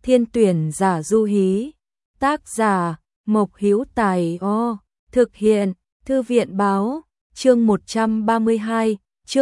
Thiên tuyển giả Du Hí. Tác giả Mộc Hữu Tài. Thực hiện Thư viện báo. Chương 132,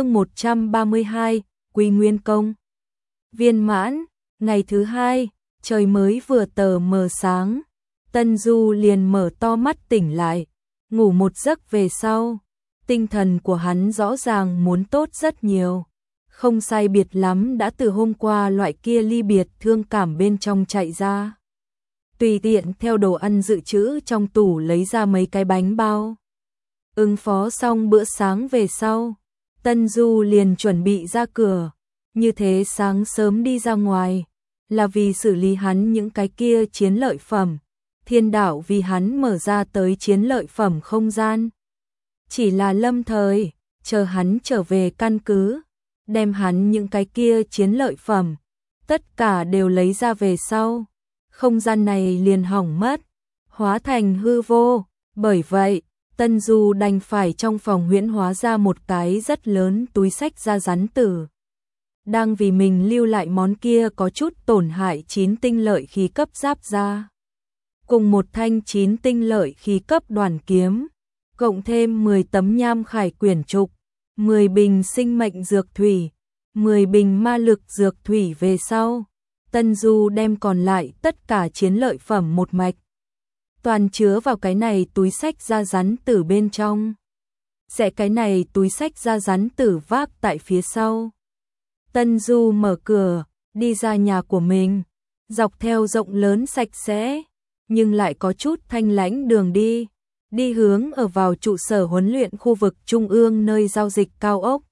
Quy Nguyên Công. Viên mãn. Ngày thứ hai, trời mới vừa tờ mờ sáng, Tân Du liền mở to mắt tỉnh lại, ngủ một giấc về sau, tinh thần của hắn rõ ràng muốn tốt rất nhiều, không sai biệt lắm đã từ hôm qua loại kia ly biệt thương cảm bên trong chạy ra. Tùy tiện theo đồ ăn dự trữ trong tủ lấy ra mấy cái bánh bao. Ứng phó xong bữa sáng về sau, Tân Du liền chuẩn bị ra cửa, như thế sáng sớm đi ra ngoài, là vì xử lý hắn những cái kia chiến lợi phẩm. Thiên đạo vì hắn mở ra tới chiến lợi phẩm không gian. Chỉ là lâm thời, chờ hắn trở về căn cứ, đem hắn những cái kia chiến lợi phẩm, tất cả đều lấy ra về sau. Không gian này liền hỏng mất, hóa thành hư vô, bởi vậy, Tân Du đành phải trong phòng huyễn hóa ra một cái rất lớn túi xách da rắn tử. Đang vì mình lưu lại món kia có chút tổn hại 9 tinh lợi khí cấp giáp ra. Cùng một thanh 9 tinh lợi khí cấp đoàn kiếm, cộng thêm 10 tấm nham khải quyển trục, 10 bình sinh mệnh dược thủy, 10 bình ma lực dược thủy về sau. Tân Du đem còn lại tất cả chiến lợi phẩm một mạch toàn chứa vào cái này túi xách da rắn tử bên trong. Sẽ cái này túi xách da rắn tử vác tại phía sau. Tân Du mở cửa, đi ra nhà của mình, dọc theo rộng lớn sạch sẽ, nhưng lại có chút thanh lãnh đường đi hướng ở vào trụ sở huấn luyện khu vực trung ương nơi giao dịch cao ốc.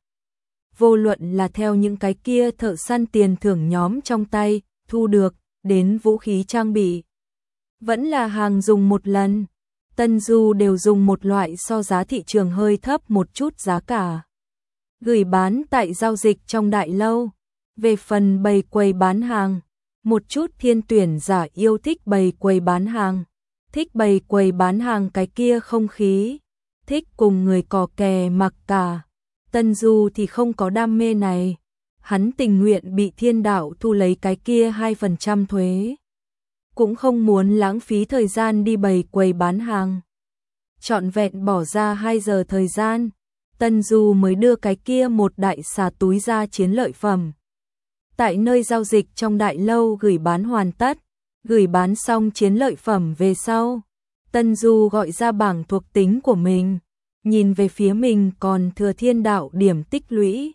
Vô luận là theo những cái kia thợ săn tiền thưởng nhóm trong tay thu được đến vũ khí trang bị, vẫn là hàng dùng một lần, Tân Du đều dùng một loại so giá thị trường hơi thấp một chút giá cả, gửi bán tại giao dịch trong đại lâu. Về phần bày quầy bán hàng, một chút thiên tuyển giả yêu thích bày quầy bán hàng, thích bày quầy bán hàng cái kia không khí, thích cùng người cò kè mặc cả. Tân Du thì không có đam mê này, hắn tình nguyện bị thiên đạo thu lấy cái kia 2% thuế, cũng không muốn lãng phí thời gian đi bày quầy bán hàng. Trọn vẹn bỏ ra 2 giờ thời gian, Tân Du mới đưa cái kia một đại xà túi ra chiến lợi phẩm. Tại nơi giao dịch trong đại lâu gửi bán hoàn tất, gửi bán xong chiến lợi phẩm về sau, Tân Du gọi ra bảng thuộc tính của mình, nhìn về phía mình còn thừa thiên đạo điểm tích lũy,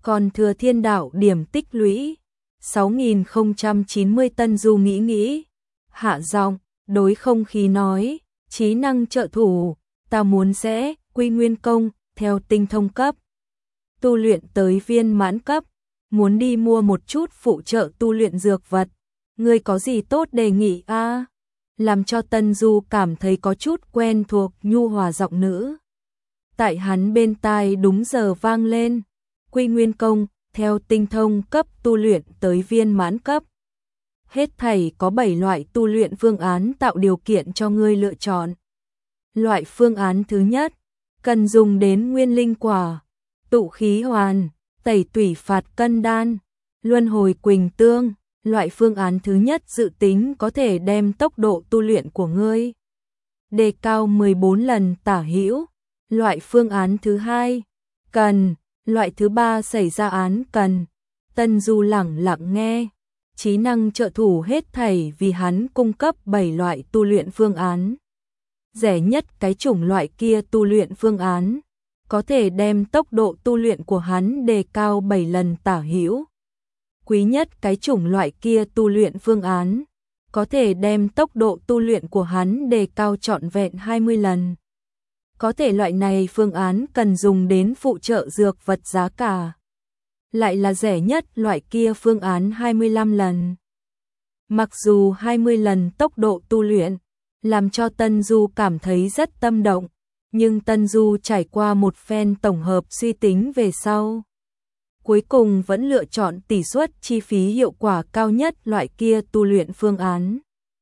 6090. Tân Du nghĩ, hạ giọng, đối không khí nói, trí năng trợ thủ, ta muốn sẽ Quy Nguyên Công theo tinh thông cấp tu luyện tới viên mãn cấp, muốn đi mua một chút phụ trợ tu luyện dược vật, ngươi có gì tốt đề nghị a? Làm cho Tân Du cảm thấy có chút quen thuộc nhu hòa giọng nữ. Tại hắn bên tai đúng giờ vang lên, Quy Nguyên Công theo tinh thông cấp tu luyện tới viên mãn cấp. Hết thảy có 7 loại tu luyện phương án tạo điều kiện cho ngươi lựa chọn. Loại phương án thứ nhất, cần dùng đến nguyên linh quả, tụ khí hoàn, tẩy tủy phạt cân đan, luân hồi quỳnh tương. Loại phương án thứ nhất dự tính có thể đem tốc độ tu luyện của ngươi đề cao 14 lần tả hữu. Loại phương án thứ hai, cần. Loại thứ ba xảy ra án cần. Tân Du lẳng lặng nghe, trí năng trợ thủ hết thảy vì hắn cung cấp 7 loại tu luyện phương án. Rẻ nhất cái chủng loại kia tu luyện phương án có thể đem tốc độ tu luyện của hắn đề cao 7 lần tả hữu. Quý nhất cái chủng loại kia tu luyện phương án có thể đem tốc độ tu luyện của hắn đề cao trọn vẹn 20 lần. Có thể loại này phương án cần dùng đến phụ trợ dược vật giá cả lại là rẻ nhất loại kia phương án 25 lần. Mặc dù 20 lần tốc độ tu luyện làm cho Tân Du cảm thấy rất tâm động, nhưng Tân Du trải qua một phen tổng hợp suy tính về sau, cuối cùng vẫn lựa chọn tỷ suất chi phí hiệu quả cao nhất loại kia tu luyện phương án.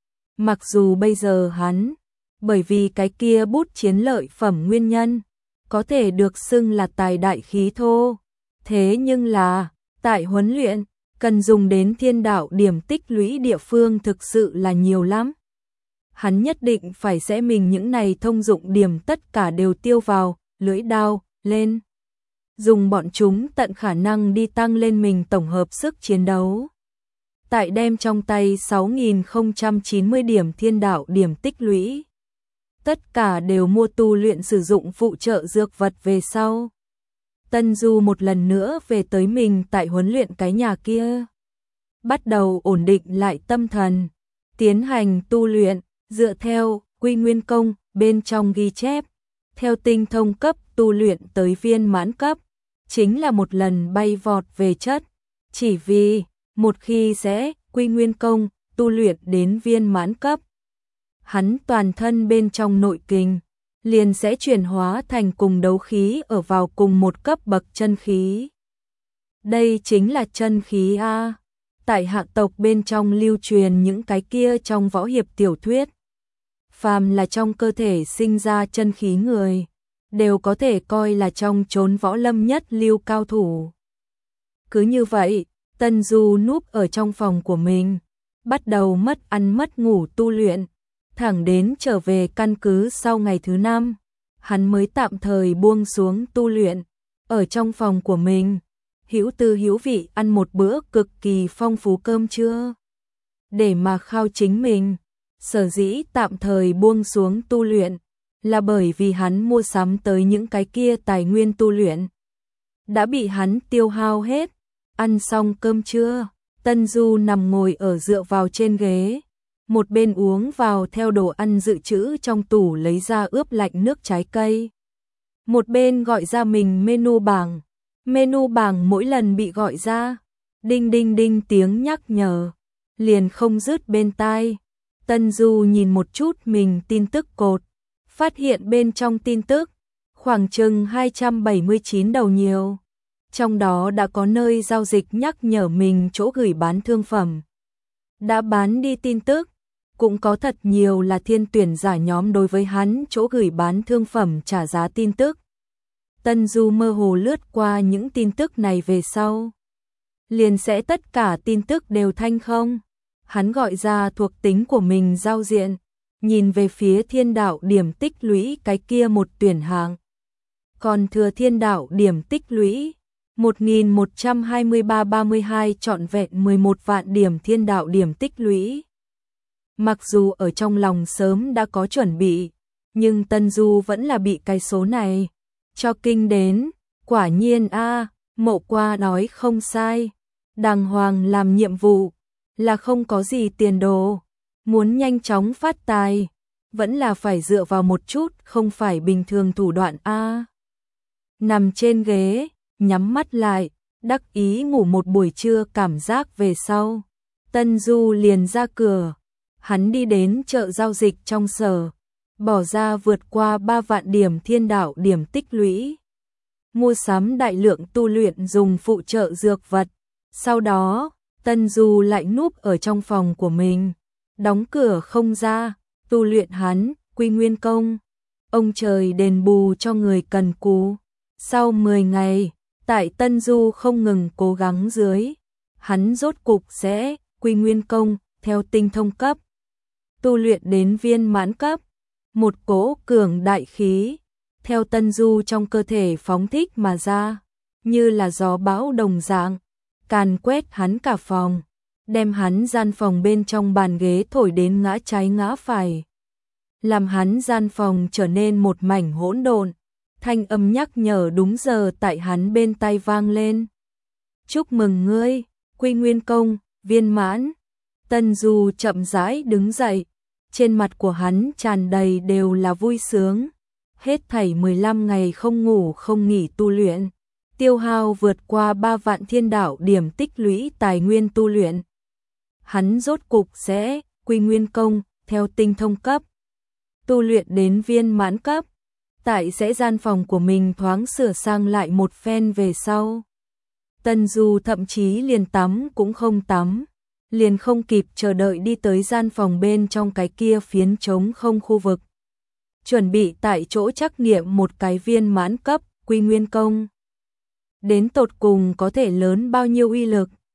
Mặc dù bây giờ hắn, bởi vì cái kia bút chiến lợi phẩm nguyên nhân, có thể được xưng là tài đại khí thô, thế nhưng là, tại huấn luyện, cần dùng đến thiên đạo điểm tích lũy địa phương thực sự là nhiều lắm. Hắn nhất định phải sẽ mình những này thông dụng điểm tất cả đều tiêu vào, lưỡi đao, lên. Dùng bọn chúng tận khả năng đi tăng lên mình tổng hợp sức chiến đấu. Tại đem trong tay 6.090 điểm thiên đạo điểm tích lũy. Tất cả đều mua tu luyện sử dụng phụ trợ dược vật về sau. Tân Du một lần nữa về tới mình tại huấn luyện cái nhà kia. Bắt đầu ổn định lại tâm thần. Tiến hành tu luyện, dựa theo Quy Nguyên Công bên trong ghi chép. Theo tinh thông cấp tu luyện tới viên mãn cấp. Chính là một lần bay vọt về chất. Chỉ vì, một khi sẽ Quy Nguyên Công tu luyện đến viên mãn cấp. Hắn toàn thân bên trong nội kình liền sẽ chuyển hóa thành cùng đấu khí ở vào cùng một cấp bậc chân khí. Đây chính là chân khí A. Tại hạ tộc bên trong lưu truyền những cái kia trong võ hiệp tiểu thuyết. Phàm là trong cơ thể sinh ra chân khí người, đều có thể coi là trong chốn võ lâm nhất lưu cao thủ. Cứ như vậy, Tân Du núp ở trong phòng của mình, bắt đầu mất ăn mất ngủ tu luyện. Thẳng đến trở về căn cứ sau ngày thứ 5, hắn mới tạm thời buông xuống tu luyện. Ở trong phòng của mình, hữu tư hữu vị ăn một bữa cực kỳ phong phú cơm trưa. Để mà khao chính mình, sở dĩ tạm thời buông xuống tu luyện, là bởi vì hắn mua sắm tới những cái kia tài nguyên tu luyện. Đã bị hắn tiêu hao hết, ăn xong cơm trưa, Tân Du nằm ngồi ở dựa vào trên ghế. Một bên uống vào theo đồ ăn dự trữ trong tủ lấy ra ướp lạnh nước trái cây. Một bên gọi ra mình menu bảng. Menu bảng mỗi lần bị gọi ra, đinh đinh đinh tiếng nhắc nhở, liền không dứt bên tai. Tân Du nhìn một chút mình tin tức cột, phát hiện bên trong tin tức, khoảng chừng 279 đầu nhiều. Trong đó đã có nơi giao dịch nhắc nhở mình chỗ gửi bán thương phẩm. Đã bán đi tin tức. Cũng có thật nhiều là thiên tuyển giả nhóm đối với hắn chỗ gửi bán thương phẩm trả giá tin tức. Tân Du mơ hồ lướt qua những tin tức này về sau. Liền sẽ tất cả tin tức đều thanh không. Hắn gọi ra thuộc tính của mình giao diện, nhìn về phía thiên đạo điểm tích lũy cái kia một tuyển hạng. Còn thừa thiên đạo điểm tích lũy, 1123-32 trọn vẹn 11 vạn điểm thiên đạo điểm tích lũy. Mặc dù ở trong lòng sớm đã có chuẩn bị, nhưng Tân Du vẫn là bị cái số này cho kinh đến. Quả nhiên Mộ Qua nói không sai, đàng hoàng làm nhiệm vụ là không có gì tiền đồ, muốn nhanh chóng phát tài vẫn là phải dựa vào một chút không phải bình thường thủ đoạn Nằm trên ghế, nhắm mắt lại, đắc ý ngủ một buổi trưa cảm giác về sau, Tân Du liền ra cửa. Hắn đi đến chợ giao dịch trong sở, bỏ ra vượt qua 3 vạn điểm thiên đạo điểm tích lũy. Mua sắm đại lượng tu luyện dùng phụ trợ dược vật. Sau đó, Tân Du lại núp ở trong phòng của mình, đóng cửa không ra, tu luyện hắn, Quy Nguyên Công. Ông trời đền bù cho người cần cù. Sau 10 ngày, tại Tân Du không ngừng cố gắng dưới, hắn rốt cục sẽ Quy Nguyên Công theo tinh thông cấp. Tu luyện đến viên mãn cấp, một cỗ cường đại khí theo Tân Du trong cơ thể phóng thích mà ra, như là gió bão đồng dạng, càn quét hắn cả phòng, đem hắn gian phòng bên trong bàn ghế thổi đến ngã trái ngã phải, làm hắn gian phòng trở nên một mảnh hỗn độn. Thanh âm nhắc nhở đúng giờ tại hắn bên tai vang lên. Chúc mừng ngươi, Quy Nguyên Công viên mãn. Tân Du chậm rãi đứng dậy, trên mặt của hắn tràn đầy đều là vui sướng. Hết thảy 15 ngày không ngủ không nghỉ tu luyện, tiêu hao vượt qua 3 vạn thiên đạo điểm tích lũy tài nguyên tu luyện. Hắn rốt cục sẽ Quy Nguyên Công theo tinh thông cấp, tu luyện đến viên mãn cấp. Tại sẽ gian phòng của mình thoáng sửa sang lại một phen về sau, Tân Du thậm chí liền tắm cũng không tắm, liền không kịp chờ đợi đi tới gian phòng bên trong cái kia phiến trống không khu vực. Chuẩn bị tại chỗ trắc nghiệm một cái viên mãn cấp Quy Nguyên Công. Đến tột cùng có thể lớn bao nhiêu uy lực.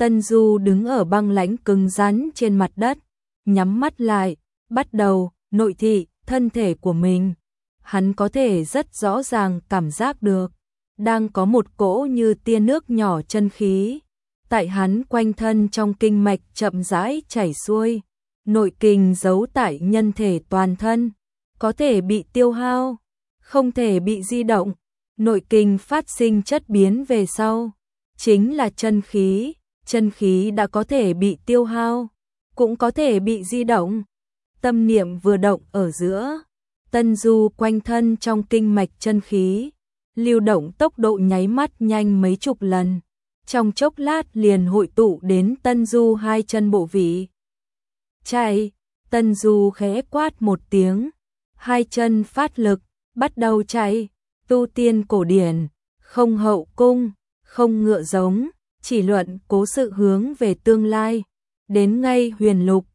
Tân Du đứng ở băng lãnh cứng rắn trên mặt đất, nhắm mắt lại, bắt đầu nội thị thân thể của mình. Hắn có thể rất rõ ràng cảm giác được, đang có một cỗ như tia nước nhỏ chân khí tại hắn quanh thân trong kinh mạch chậm rãi chảy xuôi. Nội kình giấu tại nhân thể toàn thân, có thể bị tiêu hao, không thể bị di động. Nội kình phát sinh chất biến về sau, chính là chân khí đã có thể bị tiêu hao, cũng có thể bị di động. Tâm niệm vừa động ở giữa, Tân Du quanh thân trong kinh mạch chân khí, lưu động tốc độ nháy mắt nhanh mấy chục lần, trong chốc lát liền hội tụ đến Tân Du hai chân bộ vị. Chạy, Tân Du khẽ quát một tiếng, hai chân phát lực, bắt đầu chạy. Tu tiên cổ điển, không hậu cung, không ngựa giống, chỉ luận cố sự hướng về tương lai. Đến ngay huyền lục,